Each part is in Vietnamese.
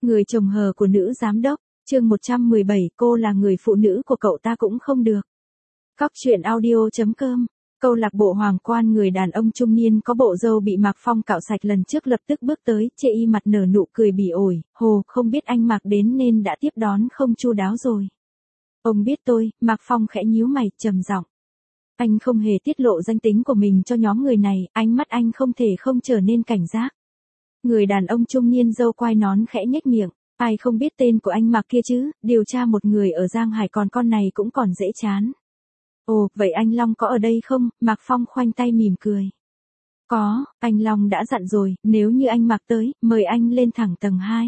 Người chồng hờ của nữ giám đốc, chương 117, cô là người phụ nữ của cậu ta cũng không được. Cóc truyện audio.com. Câu lạc bộ Hoàng Quan. Người đàn ông trung niên có bộ râu bị Mạc Phong cạo sạch lần trước lập tức bước tới, chê y mặt nở nụ cười bỉ ổi, hồ, không biết anh Mạc đến nên đã tiếp đón không chu đáo rồi. Ông biết tôi, Mạc Phong khẽ nhíu mày, trầm giọng. Anh không hề tiết lộ danh tính của mình cho nhóm người này, ánh mắt anh không thể không trở nên cảnh giác. Người đàn ông trung niên râu quai nón khẽ nhếch miệng, ai không biết tên của anh Mạc kia chứ, điều tra một người ở Giang Hải còn con này cũng còn dễ chán. Ồ, vậy anh Long có ở đây không? Mạc Phong khoanh tay mỉm cười. Có, anh Long đã dặn rồi, nếu như anh Mạc tới, mời anh lên thẳng tầng 2.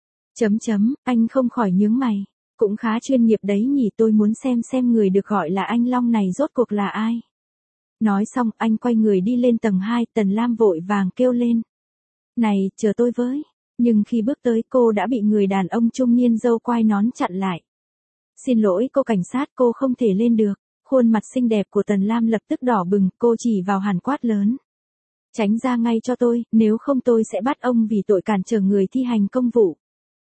Anh không khỏi nhướng mày. Cũng khá chuyên nghiệp đấy nhỉ, tôi muốn xem người được gọi là anh Long này rốt cuộc là ai. Nói xong, anh quay người đi lên tầng 2, Tần Lam vội vàng kêu lên. Này, chờ tôi với. Nhưng khi bước tới cô đã bị người đàn ông trung niên râu quai nón chặn lại. Xin lỗi cô cảnh sát, cô không thể lên được. Khuôn mặt xinh đẹp của Tần Lam lập tức đỏ bừng, cô chỉ vào hàn quát lớn. Tránh ra ngay cho tôi, nếu không tôi sẽ bắt ông vì tội cản trở người thi hành công vụ.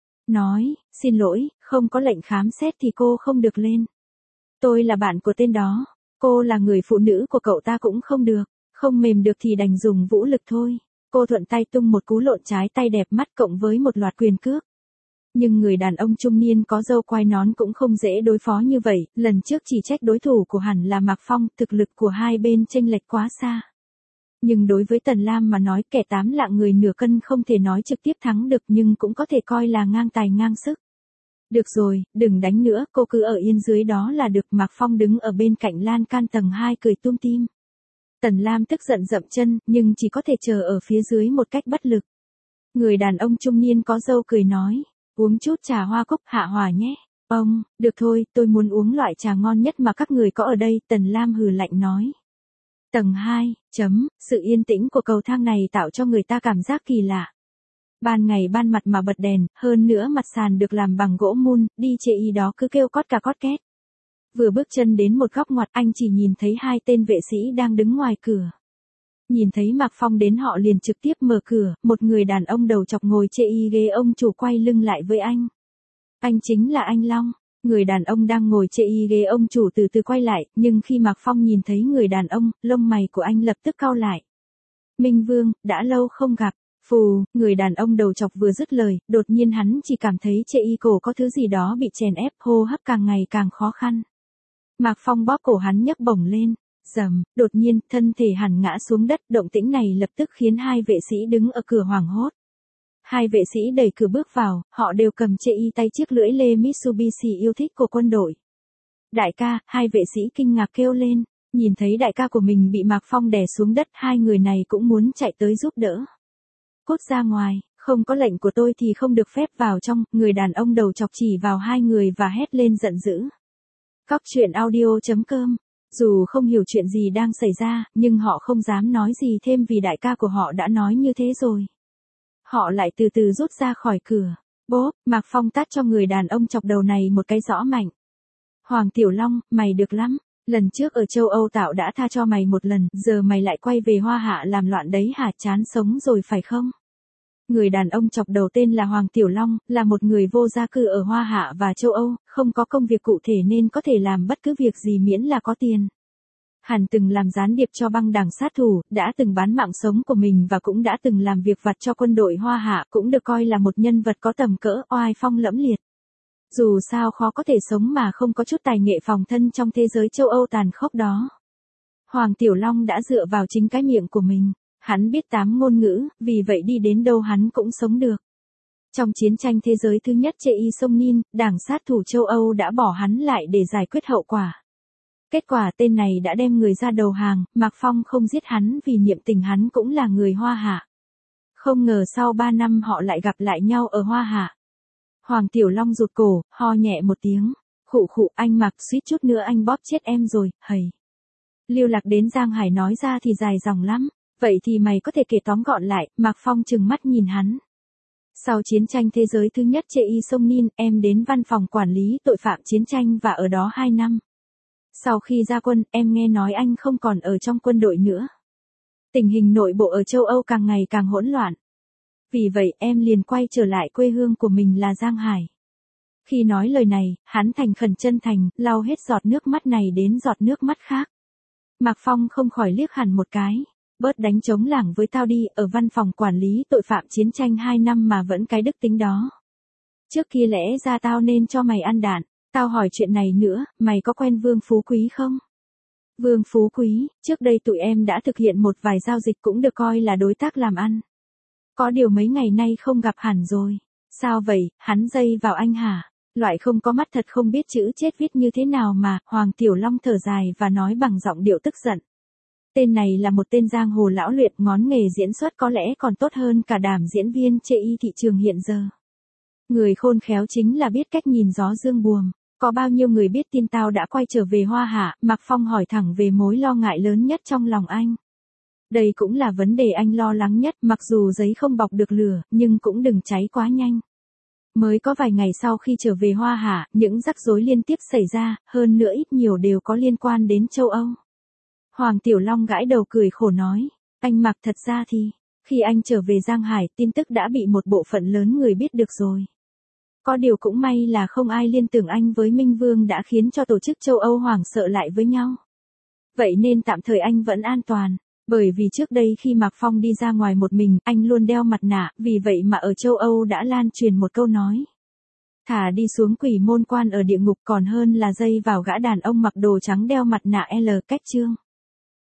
Nói, xin lỗi, không có lệnh khám xét thì cô không được lên. Tôi là bạn của tên đó, cô là người phụ nữ của cậu ta cũng không được, không mềm được thì đành dùng vũ lực thôi. Cô thuận tay tung một cú lộn trái tay đẹp mắt cộng với một loạt quyền cước. Nhưng người đàn ông trung niên có râu quai nón cũng không dễ đối phó như vậy, lần trước chỉ trách đối thủ của hẳn là Mạc Phong, thực lực của hai bên chênh lệch quá xa. Nhưng đối với Tần Lam mà nói, kẻ 8 lạng người nửa cân không thể nói trực tiếp thắng được nhưng cũng có thể coi là ngang tài ngang sức. Được rồi, đừng đánh nữa, cô cứ ở yên dưới đó là được. Mạc Phong đứng ở bên cạnh lan can tầng 2 cười tủm tỉm. Tần Lam tức giận dậm chân, nhưng chỉ có thể chờ ở phía dưới một cách bất lực. Người đàn ông trung niên có râu cười nói, uống chút trà hoa cúc hạ hòa nhé. Ông, được thôi, tôi muốn uống loại trà ngon nhất mà các người có ở đây, Tần Lam hừ lạnh nói. Tầng 2, sự yên tĩnh của cầu thang này tạo cho người ta cảm giác kỳ lạ. Ban ngày ban mặt mà bật đèn, hơn nữa mặt sàn được làm bằng gỗ mun, đi chê y đó cứ kêu cót cả cót két. Vừa bước chân đến một góc ngoặt anh chỉ nhìn thấy hai tên vệ sĩ đang đứng ngoài cửa. Nhìn thấy Mạc Phong đến họ liền trực tiếp mở cửa, một người đàn ông đầu chọc ngồi chê y ghế ông chủ quay lưng lại với anh. Anh chính là anh Long. Người đàn ông đang ngồi chê y ghế ông chủ từ từ quay lại, nhưng khi Mạc Phong nhìn thấy người đàn ông, lông mày của anh lập tức cau lại. Minh Vương, đã lâu không gặp. Phù, người đàn ông đầu chọc vừa dứt lời, đột nhiên hắn chỉ cảm thấy chê y cổ có thứ gì đó bị chèn ép, hô hấp càng ngày càng khó khăn. Mạc Phong bóp cổ hắn nhấc bổng lên. Rầm, đột nhiên, thân thể hắn ngã xuống đất, động tĩnh này lập tức khiến hai vệ sĩ đứng ở cửa hoảng hốt. Hai vệ sĩ đẩy cửa bước vào, họ đều cầm chê y tay chiếc lưỡi lê Mitsubishi yêu thích của quân đội. Đại ca, hai vệ sĩ kinh ngạc kêu lên, nhìn thấy đại ca của mình bị Mạc Phong đè xuống đất, hai người này cũng muốn chạy tới giúp đỡ. Cút ra ngoài, không có lệnh của tôi thì không được phép vào trong, người đàn ông đầu chọc chỉ vào hai người và hét lên giận dữ. Cóc truyện audio.com. Dù không hiểu chuyện gì đang xảy ra, nhưng họ không dám nói gì thêm vì đại ca của họ đã nói như thế rồi. Họ lại từ từ rút ra khỏi cửa. Bốp, Mạc Phong tát cho người đàn ông chọc đầu này một cái rõ mạnh. Hoàng Tiểu Long, mày được lắm. Lần trước ở châu Âu Tạo đã tha cho mày một lần, giờ mày lại quay về Hoa Hạ làm loạn đấy hả, chán sống rồi phải không? Người đàn ông chọc đầu tên là Hoàng Tiểu Long, là một người vô gia cư ở Hoa Hạ và châu Âu, không có công việc cụ thể nên có thể làm bất cứ việc gì miễn là có tiền. Hắn từng làm gián điệp cho băng đảng sát thủ, đã từng bán mạng sống của mình và cũng đã từng làm việc vặt cho quân đội Hoa Hạ, cũng được coi là một nhân vật có tầm cỡ oai phong lẫm liệt. Dù sao khó có thể sống mà không có chút tài nghệ phòng thân trong thế giới châu Âu tàn khốc đó. Hoàng Tiểu Long đã dựa vào chính cái miệng của mình. Hắn biết 8 ngôn ngữ, vì vậy đi đến đâu hắn cũng sống được. Trong chiến tranh thế giới thứ nhất chê y sông Nin, đảng sát thủ châu Âu đã bỏ hắn lại để giải quyết hậu quả. Kết quả tên này đã đem người ra đầu hàng, Mạc Phong không giết hắn vì niệm tình hắn cũng là người Hoa Hạ. Không ngờ sau 3 năm họ lại gặp lại nhau ở Hoa Hạ. Hoàng Tiểu Long rụt cổ, ho nhẹ một tiếng. Khụ khụ, anh Mạc, suýt chút nữa anh bóp chết em rồi, hầy. Lưu Lạc đến Giang Hải nói ra thì dài dòng lắm. Vậy thì mày có thể kể tóm gọn lại, Mạc Phong trừng mắt nhìn hắn. Sau chiến tranh thế giới thứ nhất chê y sông Nin, em đến văn phòng quản lý tội phạm chiến tranh và ở đó 2 năm. Sau khi ra quân, em nghe nói anh không còn ở trong quân đội nữa. Tình hình nội bộ ở châu Âu càng ngày càng hỗn loạn. Vì vậy em liền quay trở lại quê hương của mình là Giang Hải. Khi nói lời này, hắn thành khẩn chân thành, lau hết giọt nước mắt này đến giọt nước mắt khác. Mạc Phong không khỏi liếc hẳn một cái. Bớt đánh trống lảng với tao đi, ở văn phòng quản lý tội phạm chiến tranh 2 năm mà vẫn cái đức tính đó. Trước kia lẽ ra tao nên cho mày ăn đạn. Tao hỏi chuyện này nữa, mày có quen Vương Phú Quý không? Vương Phú Quý, trước đây tụi em đã thực hiện một vài giao dịch cũng được coi là đối tác làm ăn. Có điều mấy ngày nay không gặp hẳn rồi. Sao vậy, hắn dây vào anh hả? Loại không có mắt thật không biết chữ chết viết như thế nào mà, Hoàng Tiểu Long thở dài và nói bằng giọng điệu tức giận. Tên này là một tên giang hồ lão luyện, ngón nghề diễn xuất có lẽ còn tốt hơn cả đám diễn viên chê y thị trường hiện giờ. Người khôn khéo chính là biết cách nhìn gió dương buồm. Có bao nhiêu người biết tin tao đã quay trở về Hoa Hạ? Mạc Phong hỏi thẳng về mối lo ngại lớn nhất trong lòng anh. Đây cũng là vấn đề anh lo lắng nhất, mặc dù giấy không bọc được lửa, nhưng cũng đừng cháy quá nhanh. Mới có vài ngày sau khi trở về Hoa Hạ, những rắc rối liên tiếp xảy ra, hơn nữa ít nhiều đều có liên quan đến châu Âu. Hoàng Tiểu Long gãi đầu cười khổ nói, anh Mạc, thật ra thì, khi anh trở về Giang Hải, tin tức đã bị một bộ phận lớn người biết được rồi. Có điều cũng may là không ai liên tưởng anh với Minh Vương đã khiến cho tổ chức châu Âu hoảng sợ lại với nhau. Vậy nên tạm thời anh vẫn an toàn. Bởi vì trước đây khi Mạc Phong đi ra ngoài một mình, anh luôn đeo mặt nạ, vì vậy mà ở châu Âu đã lan truyền một câu nói. Thả đi xuống quỷ môn quan ở địa ngục còn hơn là dây vào gã đàn ông mặc đồ trắng đeo mặt nạ L. Cách chương.